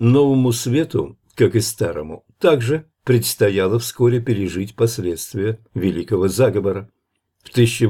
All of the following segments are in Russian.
Новому свету, как и старому, также предстояло вскоре пережить последствия Великого заговора. В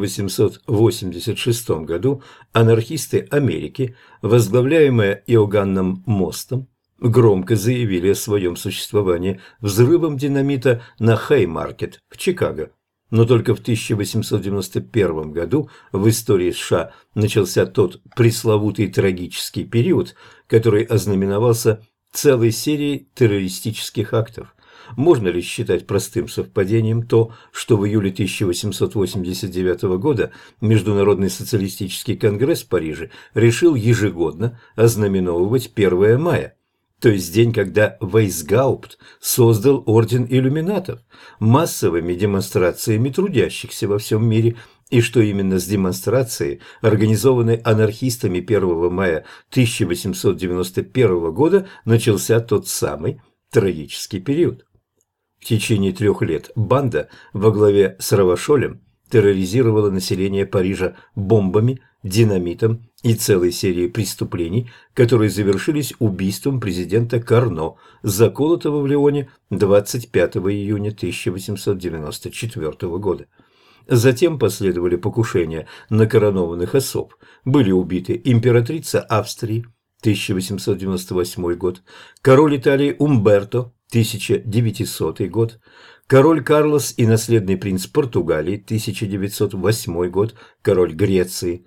1886 году анархисты Америки, возглавляемые Иоганном Мостом, громко заявили о своем существовании взрывом динамита на Хеймаркет в Чикаго. Но только в 1891 году в истории США начался тот пресловутый трагический период, который ознаменовался целой серией террористических актов. Можно ли считать простым совпадением то, что в июле 1889 года Международный социалистический конгресс в Париже решил ежегодно ознаменовывать 1 мая, то есть день, когда Вейсгаупт создал орден иллюминатов, массовыми демонстрациями трудящихся во всем мире, и что именно с демонстрации, организованной анархистами 1 мая 1891 года, начался тот самый трагический период. В течение 3 лет банда во главе с Равашолем терроризировала население Парижа бомбами, динамитом и целой серией преступлений, которые завершились убийством президента Карно, заколотого в Лионе 25 июня 1894 года. Затем последовали покушения на коронованных особ. Были убиты императрица Австрии, 1898 год, король Италии Умберто, 1900 год, король Карлос и наследный принц Португалии, 1908 год, король Греции,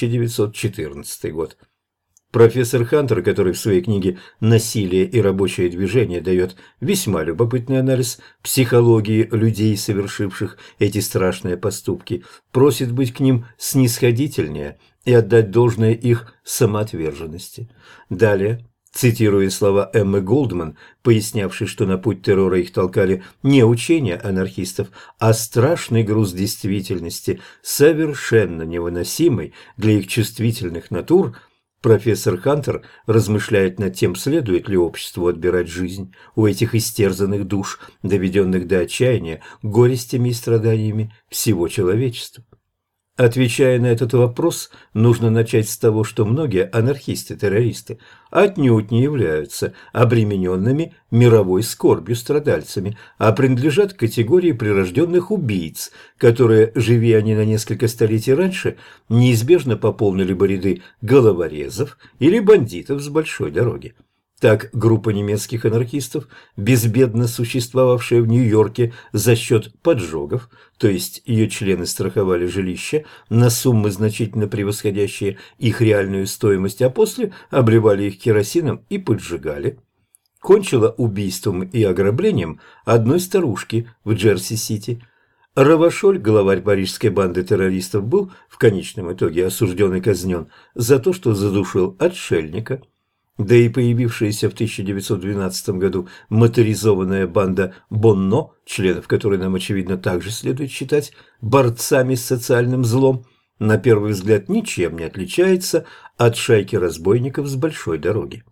1914 год. Профессор Хантер, который в своей книге «Насилие и рабочее движение» дает весьма любопытный анализ психологии людей, совершивших эти страшные поступки, просит быть к ним снисходительнее и отдать должное их самоотверженности. Далее, цитируя слова Эммы Голдман, пояснявшей, что на путь террора их толкали не учения анархистов, а страшный груз действительности, совершенно невыносимый для их чувствительных натур, профессор Хантер размышляет над тем, следует ли обществу отбирать жизнь у этих истерзанных душ, доведенных до отчаяния горестями и страданиями всего человечества. Отвечая на этот вопрос, нужно начать с того, что многие анархисты-террористы отнюдь не являются обремененными мировой скорбью страдальцами, а принадлежат к категории прирожденных убийц, которые, живи они на несколько столетий раньше, неизбежно пополнили бы ряды головорезов или бандитов с большой дороги. Так, группа немецких анархистов, безбедно существовавшая в Нью-Йорке за счет поджогов, то есть ее члены страховали жилища на суммы, значительно превосходящие их реальную стоимость, а после обливали их керосином и поджигали, кончила убийством и ограблением одной старушки в Джерси-Сити. Равашоль, главарь парижской банды террористов, был в конечном итоге осужден и казнен за то, что задушил отшельника. Да и появившаяся в 1912 году моторизованная банда Бонно, членов которой нам, очевидно, также следует считать борцами с социальным злом, на первый взгляд ничем не отличается от шайки разбойников с большой дороги.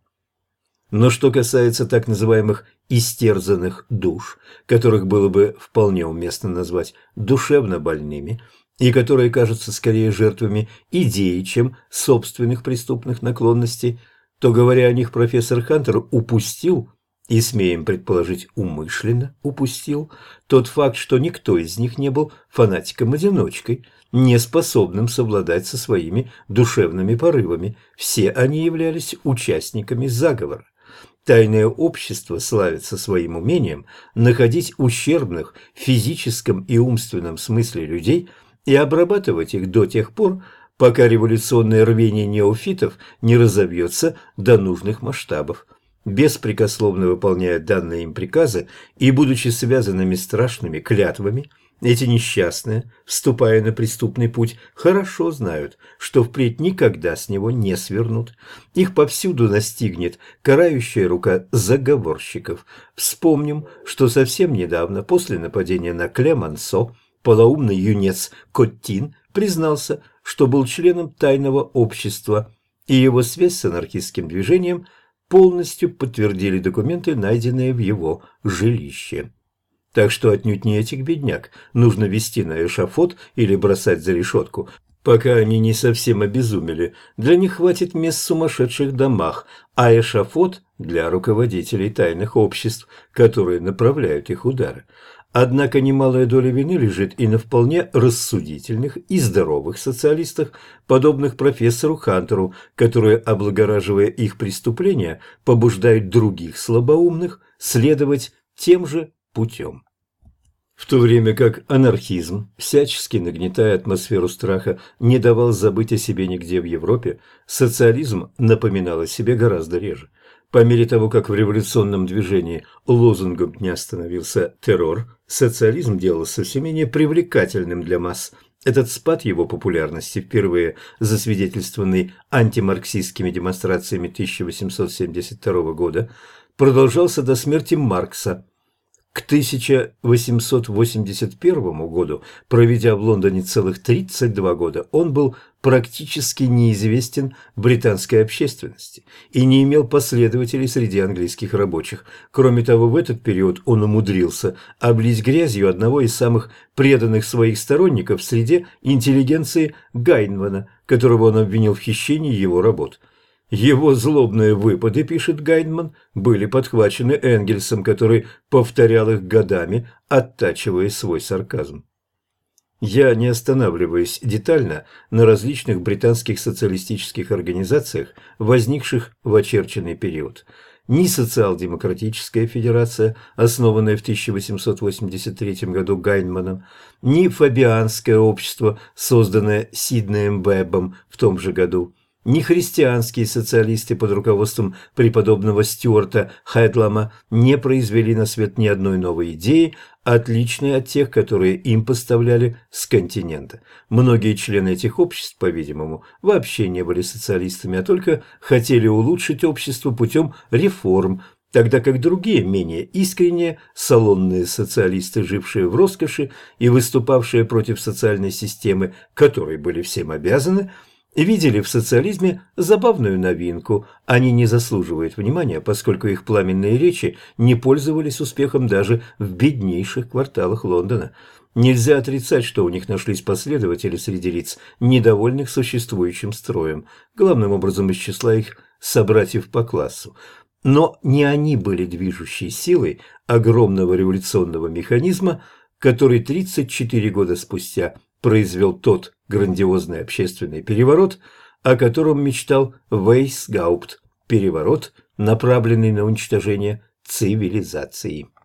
Но что касается так называемых истерзанных душ, которых было бы вполне уместно назвать душевно больными, и которые кажутся скорее жертвами идеи, чем собственных преступных наклонностей, то, говоря о них, профессор Хантер упустил, и, смеем предположить, умышленно упустил, тот факт, что никто из них не был фанатиком-одиночкой, не способным совладать со своими душевными порывами. Все они являлись участниками заговора. Тайное общество славится своим умением находить ущербных в физическом и умственном смысле людей и обрабатывать их до тех пор, пока революционное рвение неофитов не разовьется до нужных масштабов. Беспрекословно выполняя данные им приказы и будучи связанными страшными клятвами, эти несчастные, вступая на преступный путь, хорошо знают, что впредь никогда с него не свернут. Их повсюду настигнет карающая рука заговорщиков. Вспомним, что совсем недавно, после нападения на Клемансо, полоумный юнец Коттин признался, что был членом тайного общества, и его связь с анархистским движением полностью подтвердили документы, найденные в его жилище. Так что отнюдь не этих бедняк нужно вести на эшафот или бросать за решетку. Пока они не совсем обезумели, для них хватит мест в сумасшедших домах, а эшафот для руководителей тайных обществ, которые направляют их удары. Однако немалая доля вины лежит и на вполне рассудительных и здоровых социалистах, подобных профессору Хантеру, которые, облагораживая их преступления, побуждают других слабоумных следовать тем же путем. В то время как анархизм, всячески нагнетая атмосферу страха, не давал забыть о себе нигде в Европе, социализм напоминал о себе гораздо реже. По мере того, как в революционном движении лозунгом дня становился террор, социализм делался все менее привлекательным для масс. Этот спад его популярности, впервые засвидетельствованный антимарксистскими демонстрациями 1872 года, продолжался до смерти Маркса. К 1881 году, проведя в Лондоне целых 32 года, он был практически неизвестен британской общественности и не имел последователей среди английских рабочих. Кроме того, в этот период он умудрился облить грязью одного из самых преданных своих сторонников в среде интеллигенции Гайнмана, которого он обвинил в хищении его работ. Его злобные выпады, пишет Гайнман, были подхвачены Энгельсом, который повторял их годами, оттачивая свой сарказм. Я не останавливаюсь детально на различных британских социалистических организациях, возникших в очерченный период. Ни Социал-демократическая федерация, основанная в 1883 году Гайнманом, ни Фабианское общество, созданное Сиднеем Веббом в том же году, ни христианские социалисты под руководством преподобного Стюарта Хэдлама не произвели на свет ни одной новой идеи, отличной от тех, которые им поставляли с континента. Многие члены этих обществ, по-видимому, вообще не были социалистами, а только хотели улучшить общество путем реформ, тогда как другие, менее искренние, салонные социалисты, жившие в роскоши и выступавшие против социальной системы, которой были всем обязаны, видели в социализме забавную новинку. Они не заслуживают внимания, поскольку их пламенные речи не пользовались успехом даже в беднейших кварталах Лондона. Нельзя отрицать, что у них нашлись последователи среди лиц, недовольных существующим строем, главным образом из числа их собратьев по классу. Но не они были движущей силой огромного революционного механизма, который 34 года спустя произвел тот грандиозный общественный переворот, о котором мечтал Вейсгаупт, переворот, направленный на уничтожение цивилизации.